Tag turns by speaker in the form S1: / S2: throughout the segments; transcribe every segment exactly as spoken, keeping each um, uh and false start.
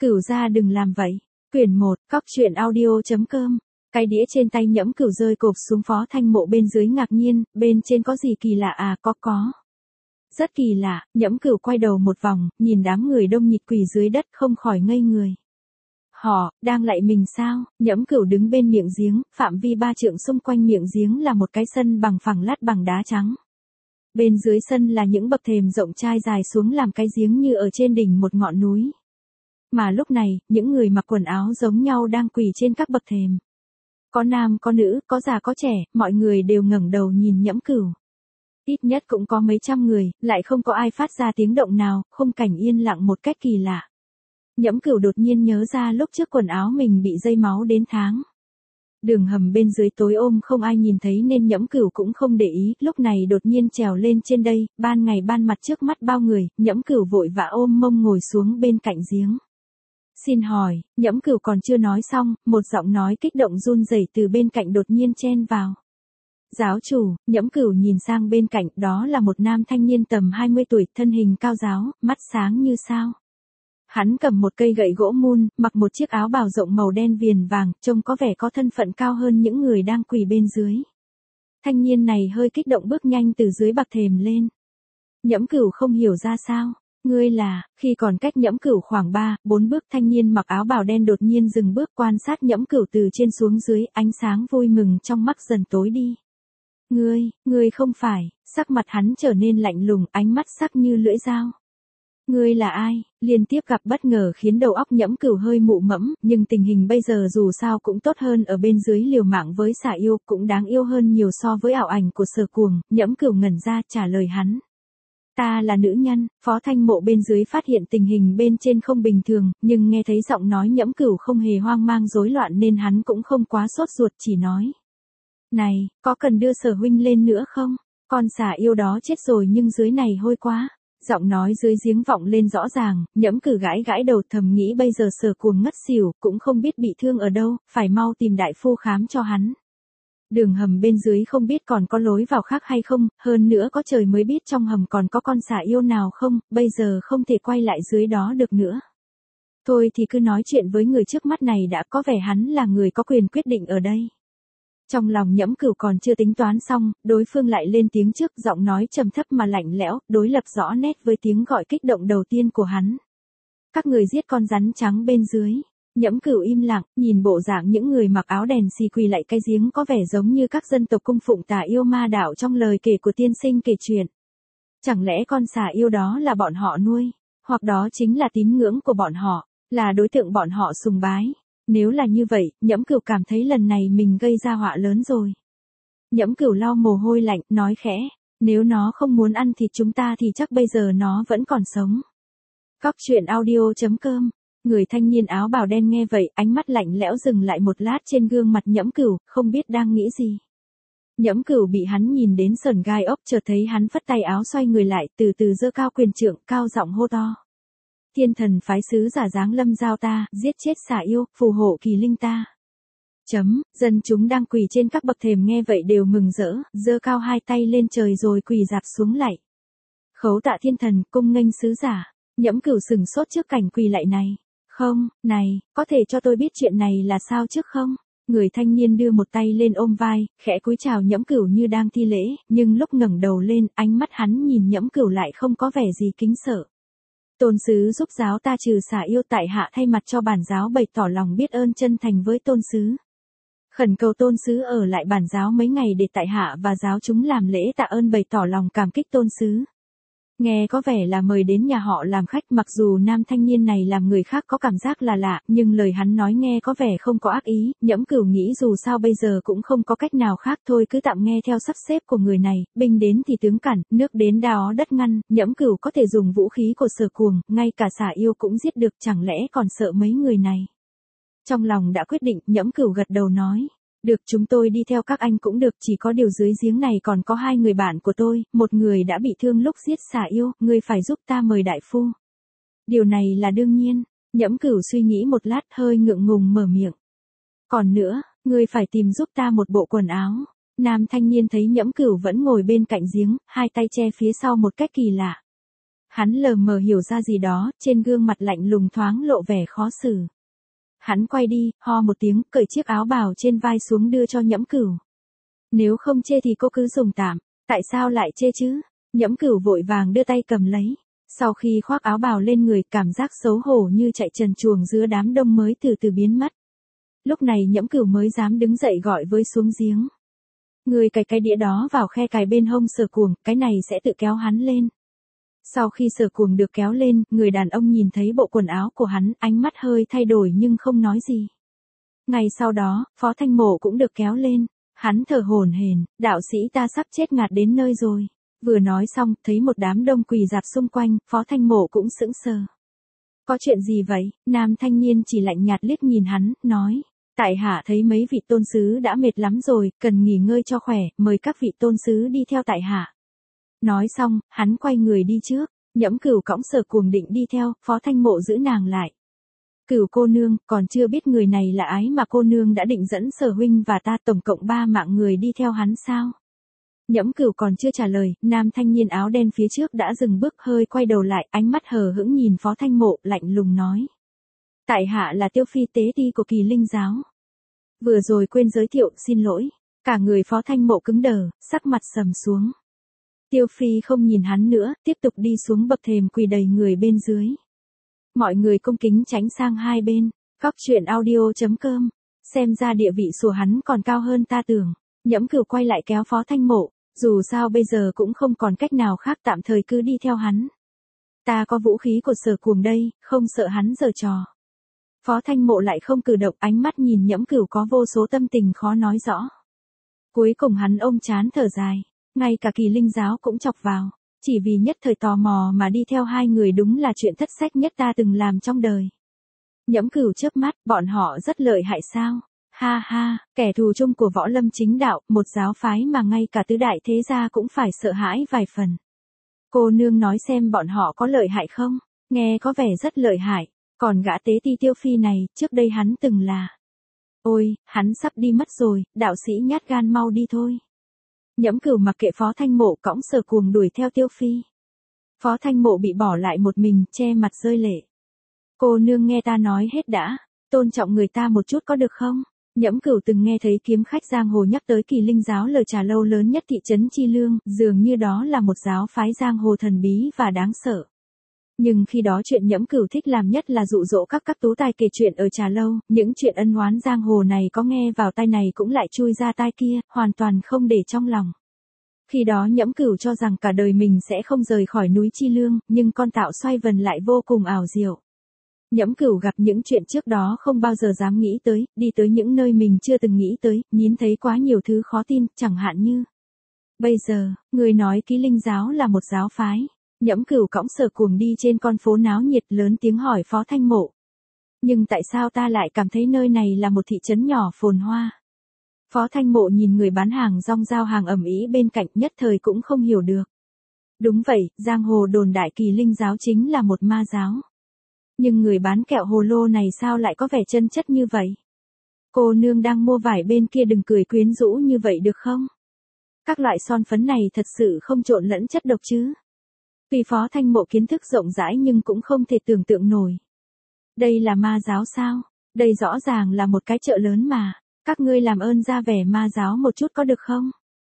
S1: Cửu gia đừng làm vậy. Quyển một, cóc truyện audio.com. Cái đĩa trên tay Nhẫm Cửu rơi cộp xuống. Phó Thanh Mộ bên dưới ngạc nhiên, bên trên có gì kỳ lạ à? Có có. Rất kỳ lạ. Nhẫm Cửu quay đầu một vòng, nhìn đám người đông nhịt quỳ dưới đất không khỏi ngây người. Họ, đang lạy mình sao? Nhẫm Cửu đứng bên miệng giếng, phạm vi ba trượng xung quanh miệng giếng là một cái sân bằng phẳng lát bằng đá trắng. Bên dưới sân là những bậc thềm rộng chai dài xuống làm cái giếng như ở trên đỉnh một ngọn núi. Mà lúc này, những người mặc quần áo giống nhau đang quỳ trên các bậc thềm. Có nam có nữ, có già có trẻ, mọi người đều ngẩng đầu nhìn Nhẫm Cửu. Ít nhất cũng có mấy trăm người, lại không có ai phát ra tiếng động nào, khung cảnh yên lặng một cách kỳ lạ. Nhẫm Cửu đột nhiên nhớ ra lúc trước quần áo mình bị dây máu đến tháng. Đường hầm bên dưới tối ôm không ai nhìn thấy nên Nhẫm Cửu cũng không để ý, lúc này đột nhiên trèo lên trên đây, ban ngày ban mặt trước mắt bao người, Nhẫm Cửu vội vã ôm mông ngồi xuống bên cạnh giếng. Xin hỏi, Nhẫm Cửu còn chưa nói xong, một giọng nói kích động run rẩy từ bên cạnh đột nhiên chen vào. Giáo chủ, Nhẫm Cửu nhìn sang bên cạnh, đó là một nam thanh niên tầm hai mươi tuổi, thân hình cao ráo, mắt sáng như sao. Hắn cầm một cây gậy gỗ mun, mặc một chiếc áo bào rộng màu đen viền vàng, trông có vẻ có thân phận cao hơn những người đang quỳ bên dưới. Thanh niên này hơi kích động bước nhanh từ dưới bậc thềm lên. Nhẫm Cửu không hiểu ra sao. Ngươi là, khi còn cách Nhẫm Cửu khoảng ba, bốn bước, thanh niên mặc áo bào đen đột nhiên dừng bước quan sát Nhẫm Cửu từ trên xuống dưới, ánh sáng vui mừng trong mắt dần tối đi. Ngươi, ngươi không phải, sắc mặt hắn trở nên lạnh lùng, ánh mắt sắc như lưỡi dao. Ngươi là ai? Liên tiếp gặp bất ngờ khiến đầu óc Nhẫm Cửu hơi mụ mẫm, nhưng tình hình bây giờ dù sao cũng tốt hơn ở bên dưới liều mạng với xà yêu, cũng đáng yêu hơn nhiều so với ảo ảnh của Sở Cuồng. Nhẫm Cửu ngẩn ra trả lời hắn. Ta là nữ nhân. Phó Thanh Mộ bên dưới phát hiện tình hình bên trên không bình thường, nhưng nghe thấy giọng nói Nhẫm Cửu không hề hoang mang rối loạn nên hắn cũng không quá sốt ruột, chỉ nói. Này, có cần đưa Sở huynh lên nữa không? Con xà yêu đó chết rồi nhưng dưới này hôi quá. Giọng nói dưới giếng vọng lên rõ ràng, Nhẫm Cửu gãi gãi đầu thầm nghĩ bây giờ Sở Cuồng ngất xỉu, cũng không biết bị thương ở đâu, phải mau tìm đại phu khám cho hắn. Đường hầm bên dưới không biết còn có lối vào khác hay không, hơn nữa có trời mới biết trong hầm còn có con xà yêu nào không, bây giờ không thể quay lại dưới đó được nữa. Thôi thì cứ nói chuyện với người trước mắt này đã, có vẻ hắn là người có quyền quyết định ở đây. Trong lòng Nhẫm Cửu còn chưa tính toán xong, đối phương lại lên tiếng trước, giọng nói trầm thấp mà lạnh lẽo, đối lập rõ nét với tiếng gọi kích động đầu tiên của hắn. Các người giết con rắn trắng bên dưới. Nhẫm Cửu im lặng, nhìn bộ dạng những người mặc áo đèn xì quỳ lại cái giếng có vẻ giống như các dân tộc cung phụng tà yêu ma đạo trong lời kể của tiên sinh kể chuyện. Chẳng lẽ con xà yêu đó là bọn họ nuôi, hoặc đó chính là tín ngưỡng của bọn họ, là đối tượng bọn họ sùng bái. Nếu là như vậy, Nhẫm Cửu cảm thấy lần này mình gây ra họa lớn rồi. Nhẫm Cửu lau mồ hôi lạnh, nói khẽ, nếu nó không muốn ăn thịt chúng ta thì chắc bây giờ nó vẫn còn sống. Cóc truyện audio.com. Người thanh niên áo bào đen nghe vậy, ánh mắt lạnh lẽo dừng lại một lát trên gương mặt Nhẫm Cửu, không biết đang nghĩ gì. Nhẫm Cửu bị hắn nhìn đến sởn gai ốc, chợt thấy hắn phất tay áo xoay người lại, từ từ giơ cao quyền trượng, cao giọng hô to. Thiên thần phái sứ giả giáng lâm giao ta, giết chết xà yêu, phù hộ kỳ linh ta. Chấm, dân chúng đang quỳ trên các bậc thềm nghe vậy đều mừng rỡ, giơ cao hai tay lên trời rồi quỳ rạp xuống lạy. Khấu tạ thiên thần, cung nghênh sứ giả. Nhẫm Cửu sừng sốt trước cảnh quỳ lạy này. Không, này, có thể cho tôi biết chuyện này là sao trước không? Người thanh niên đưa một tay lên ôm vai, khẽ cúi chào Nhẫm Cửu như đang thi lễ, nhưng lúc ngẩng đầu lên, ánh mắt hắn nhìn Nhẫm Cửu lại không có vẻ gì kính sợ. Tôn sứ giúp giáo ta trừ xà yêu, tại hạ thay mặt cho bản giáo bày tỏ lòng biết ơn chân thành với tôn sứ. Khẩn cầu tôn sứ ở lại bản giáo mấy ngày để tại hạ và giáo chúng làm lễ tạ ơn bày tỏ lòng cảm kích tôn sứ. Nghe có vẻ là mời đến nhà họ làm khách, mặc dù nam thanh niên này làm người khác có cảm giác là lạ, nhưng lời hắn nói nghe có vẻ không có ác ý. Nhẫm Cửu nghĩ dù sao bây giờ cũng không có cách nào khác, thôi cứ tạm nghe theo sắp xếp của người này, binh đến thì tướng cản, nước đến đó đất ngăn, Nhẫm Cửu có thể dùng vũ khí của Sở Cuồng, ngay cả xà yêu cũng giết được, chẳng lẽ còn sợ mấy người này. Trong lòng đã quyết định, Nhẫm Cửu gật đầu nói. Được, chúng tôi đi theo các anh cũng được, chỉ có điều dưới giếng này còn có hai người bạn của tôi, một người đã bị thương lúc giết xà yêu, ngươi phải giúp ta mời đại phu. Điều này là đương nhiên. Nhẫm Cửu suy nghĩ một lát hơi ngượng ngùng mở miệng. Còn nữa, ngươi phải tìm giúp ta một bộ quần áo. Nam thanh niên thấy Nhẫm Cửu vẫn ngồi bên cạnh giếng, hai tay che phía sau một cách kỳ lạ. Hắn lờ mờ hiểu ra gì đó, trên gương mặt lạnh lùng thoáng lộ vẻ khó xử. Hắn quay đi, ho một tiếng, cởi chiếc áo bào trên vai xuống đưa cho Nhẫm Cửu. Nếu không chê thì cô cứ dùng tạm, tại sao lại chê chứ? Nhẫm Cửu vội vàng đưa tay cầm lấy. Sau khi khoác áo bào lên người, cảm giác xấu hổ như chạy trần truồng giữa đám đông mới từ từ biến mất. Lúc này Nhẫm Cửu mới dám đứng dậy gọi với xuống giếng. Người cài cái đĩa đó vào khe cài bên hông Sở Cuồng, cái này sẽ tự kéo hắn lên. Sau khi Sở Cuồng được kéo lên, người đàn ông nhìn thấy bộ quần áo của hắn, ánh mắt hơi thay đổi nhưng không nói gì. Ngày sau đó, Phó Thanh Mộ cũng được kéo lên. Hắn thở hổn hển, đạo sĩ ta sắp chết ngạt đến nơi rồi. Vừa nói xong, thấy một đám đông quỳ rạp xung quanh, Phó Thanh Mộ cũng sững sờ. Có chuyện gì vậy? Nam thanh niên chỉ lạnh nhạt liếc nhìn hắn, nói. Tại hạ thấy mấy vị tôn sứ đã mệt lắm rồi, cần nghỉ ngơi cho khỏe, mời các vị tôn sứ đi theo tại hạ. Nói xong, hắn quay người đi trước, Nhẫm Cửu cõng Sở Cuồng định đi theo, Phó Thanh Mộ giữ nàng lại. Cửu cô nương, còn chưa biết người này là ái mà cô nương đã định dẫn Sở huynh và ta tổng cộng ba mạng người đi theo hắn sao? Nhẫm Cửu còn chưa trả lời, nam thanh niên áo đen phía trước đã dừng bước hơi quay đầu lại, ánh mắt hờ hững nhìn Phó Thanh Mộ, lạnh lùng nói. Tại hạ là Tiêu Phi tế ti của Kỳ Linh giáo. Vừa rồi quên giới thiệu, xin lỗi. Cả người Phó Thanh Mộ cứng đờ, sắc mặt sầm xuống. Tiêu Phi không nhìn hắn nữa, tiếp tục đi xuống bậc thềm quỳ đầy người bên dưới. Mọi người cung kính tránh sang hai bên. Góc truyện audio chấm com. Xem ra địa vị của hắn còn cao hơn ta tưởng. Nhẫm Cửu quay lại kéo Phó Thanh Mộ. Dù sao bây giờ cũng không còn cách nào khác, tạm thời cứ đi theo hắn. Ta có vũ khí của Sở Cuồng đây, không sợ hắn giở trò. Phó Thanh Mộ lại không cử động, ánh mắt nhìn Nhẫm Cửu có vô số tâm tình khó nói rõ. Cuối cùng hắn ôm trán thở dài. Ngay cả Kỳ Linh giáo cũng chọc vào. Chỉ vì nhất thời tò mò mà đi theo hai người đúng là chuyện thất sách nhất ta từng làm trong đời. Nhẫm Cửu chớp mắt, bọn họ rất lợi hại sao? Ha ha, kẻ thù chung của võ lâm chính đạo, một giáo phái mà ngay cả tứ đại thế gia cũng phải sợ hãi vài phần. Cô nương nói xem bọn họ có lợi hại không? Nghe có vẻ rất lợi hại. Còn gã tế ti Tiêu Phi này, trước đây hắn từng là. Ôi, hắn sắp đi mất rồi, đạo sĩ nhát gan mau đi thôi. Nhẫm Cửu mặc kệ Phó Thanh Mộ cõng Sở Cuồng đuổi theo Tiêu Phi. Phó Thanh Mộ bị bỏ lại một mình, che mặt rơi lệ. Cô nương nghe ta nói hết đã, tôn trọng người ta một chút có được không? Nhẫm Cửu từng nghe thấy kiếm khách giang hồ nhắc tới Kỳ Linh giáo lời trà lâu lớn nhất thị trấn Chi Lương, dường như đó là một giáo phái giang hồ thần bí và đáng sợ. Nhưng khi đó chuyện Nhẫm Cửu thích làm nhất là dụ dỗ các các tú tài kể chuyện ở trà lâu, những chuyện ân oán giang hồ này có nghe vào tai này cũng lại chui ra tai kia, hoàn toàn không để trong lòng. Khi đó Nhẫm Cửu cho rằng cả đời mình sẽ không rời khỏi núi Chi Lương, nhưng con tạo xoay vần lại vô cùng ảo diệu. Nhẫm Cửu gặp những chuyện trước đó không bao giờ dám nghĩ tới, đi tới những nơi mình chưa từng nghĩ tới, nhìn thấy quá nhiều thứ khó tin, chẳng hạn như. Bây giờ, người nói Kỳ Linh giáo là một giáo phái. Nhẫm Cửu cõng Sở Cuồng đi trên con phố náo nhiệt, lớn tiếng hỏi Phó Thanh Mộ. Nhưng tại sao ta lại cảm thấy nơi này là một thị trấn nhỏ phồn hoa? Phó Thanh Mộ nhìn người bán hàng rong giao hàng ầm ĩ bên cạnh, nhất thời cũng không hiểu được. Đúng vậy, giang hồ đồn đại Kỳ Linh giáo chính là một ma giáo. Nhưng người bán kẹo hồ lô này sao lại có vẻ chân chất như vậy? Cô nương đang mua vải bên kia đừng cười quyến rũ như vậy được không? Các loại son phấn này thật sự không trộn lẫn chất độc chứ? Tuy Phó Thanh Mộ kiến thức rộng rãi nhưng cũng không thể tưởng tượng nổi. Đây là ma giáo sao? Đây rõ ràng là một cái chợ lớn mà. Các ngươi làm ơn ra vẻ ma giáo một chút có được không?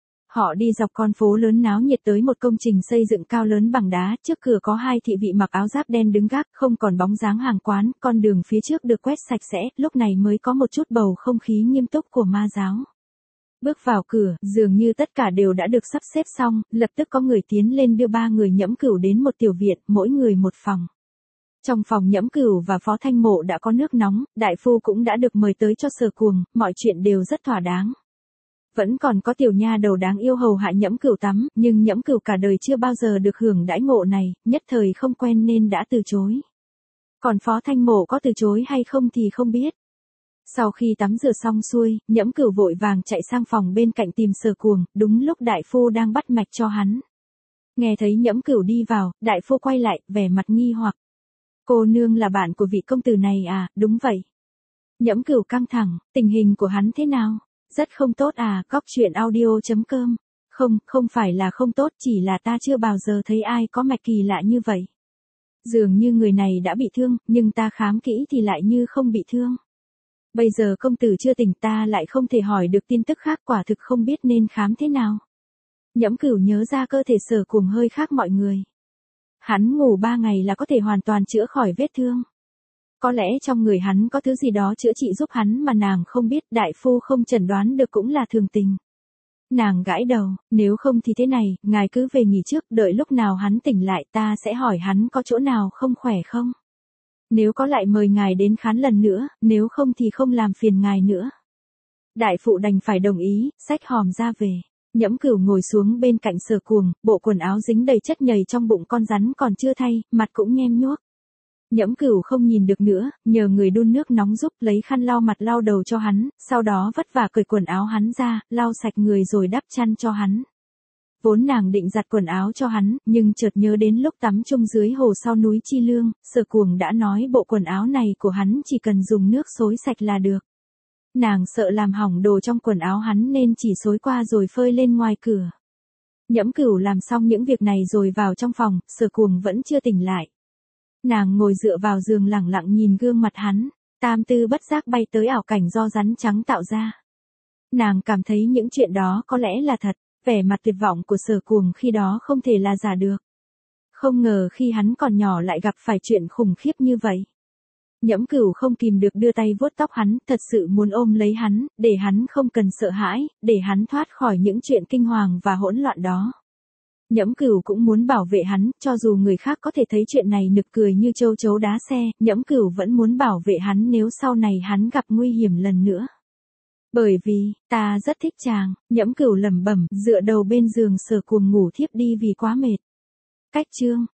S1: Họ đi dọc con phố lớn náo nhiệt tới một công trình xây dựng cao lớn bằng đá, trước cửa có hai thị vị mặc áo giáp đen đứng gác, không còn bóng dáng hàng quán, con đường phía trước được quét sạch sẽ, lúc này mới có một chút bầu không khí nghiêm túc của ma giáo. Bước vào cửa, dường như tất cả đều đã được sắp xếp xong, lập tức có người tiến lên đưa ba người Nhẫm Cửu đến một tiểu viện, mỗi người một phòng. Trong phòng Nhẫm Cửu và Phó Thanh Mộ đã có nước nóng, đại phu cũng đã được mời tới cho Sở Cuồng, mọi chuyện đều rất thỏa đáng. Vẫn còn có tiểu nha đầu đáng yêu hầu hạ Nhẫm Cửu tắm, nhưng Nhẫm Cửu cả đời chưa bao giờ được hưởng đãi ngộ này, nhất thời không quen nên đã từ chối. Còn Phó Thanh Mộ có từ chối hay không thì không biết. Sau khi tắm rửa xong xuôi, Nhẫm Cửu vội vàng chạy sang phòng bên cạnh tìm Sở Cuồng, đúng lúc đại phu đang bắt mạch cho hắn. Nghe thấy Nhẫm Cửu đi vào, đại phu quay lại, vẻ mặt nghi hoặc. Cô nương là bạn của vị công tử này à? Đúng vậy. Nhẫm Cửu căng thẳng, tình hình của hắn thế nào? Rất không tốt à? Góc truyện audio chấm com Không, không phải là không tốt, chỉ là ta chưa bao giờ thấy ai có mạch kỳ lạ như vậy. Dường như người này đã bị thương, nhưng ta khám kỹ thì lại như không bị thương. Bây giờ công tử chưa tỉnh, ta lại không thể hỏi được tin tức khác, quả thực không biết nên khám thế nào. Nhẫm Cửu nhớ ra cơ thể Sở Cuồng hơi khác mọi người. Hắn ngủ ba ngày là có thể hoàn toàn chữa khỏi vết thương. Có lẽ trong người hắn có thứ gì đó chữa trị giúp hắn mà nàng không biết, đại phu không chẩn đoán được cũng là thường tình. Nàng gãi đầu, nếu không thì thế này, ngài cứ về nghỉ trước, đợi lúc nào hắn tỉnh lại ta sẽ hỏi hắn có chỗ nào không khỏe không. Nếu có lại mời ngài đến khám lần nữa, nếu không thì không làm phiền ngài nữa. Đại phụ đành phải đồng ý, xách hòm ra về. Nhẫm Cửu ngồi xuống bên cạnh Sở Cuồng, bộ quần áo dính đầy chất nhầy trong bụng con rắn còn chưa thay, mặt cũng nhem nhuốc. Nhẫm Cửu không nhìn được nữa, nhờ người đun nước nóng giúp lấy khăn lau mặt lau đầu cho hắn, sau đó vất vả cởi quần áo hắn ra, lau sạch người rồi đắp chăn cho hắn. Vốn nàng định giặt quần áo cho hắn, nhưng chợt nhớ đến lúc tắm chung dưới hồ sau núi Chi Lương, Sở Cuồng đã nói bộ quần áo này của hắn chỉ cần dùng nước xối sạch là được. Nàng sợ làm hỏng đồ trong quần áo hắn nên chỉ xối qua rồi phơi lên ngoài cửa. Nhẫm Cửu làm xong những việc này rồi vào trong phòng, Sở Cuồng vẫn chưa tỉnh lại. Nàng ngồi dựa vào giường lẳng lặng nhìn gương mặt hắn, tam tư bất giác bay tới ảo cảnh do rắn trắng tạo ra. Nàng cảm thấy những chuyện đó có lẽ là thật, vẻ mặt tuyệt vọng của Sở Cuồng khi đó không thể là giả được. Không ngờ khi hắn còn nhỏ lại gặp phải chuyện khủng khiếp như vậy. Nhẫm Cửu không kìm được đưa tay vuốt tóc hắn, thật sự muốn ôm lấy hắn, để hắn không cần sợ hãi, để hắn thoát khỏi những chuyện kinh hoàng và hỗn loạn đó. Nhẫm Cửu cũng muốn bảo vệ hắn, cho dù người khác có thể thấy chuyện này nực cười như châu chấu đá xe, Nhẫm Cửu vẫn muốn bảo vệ hắn nếu sau này hắn gặp nguy hiểm lần nữa. Bởi vì, ta rất thích chàng, Nhẫm Cửu lẩm bẩm, dựa đầu bên giường Sở Cuồng ngủ thiếp đi vì quá mệt. Cách chương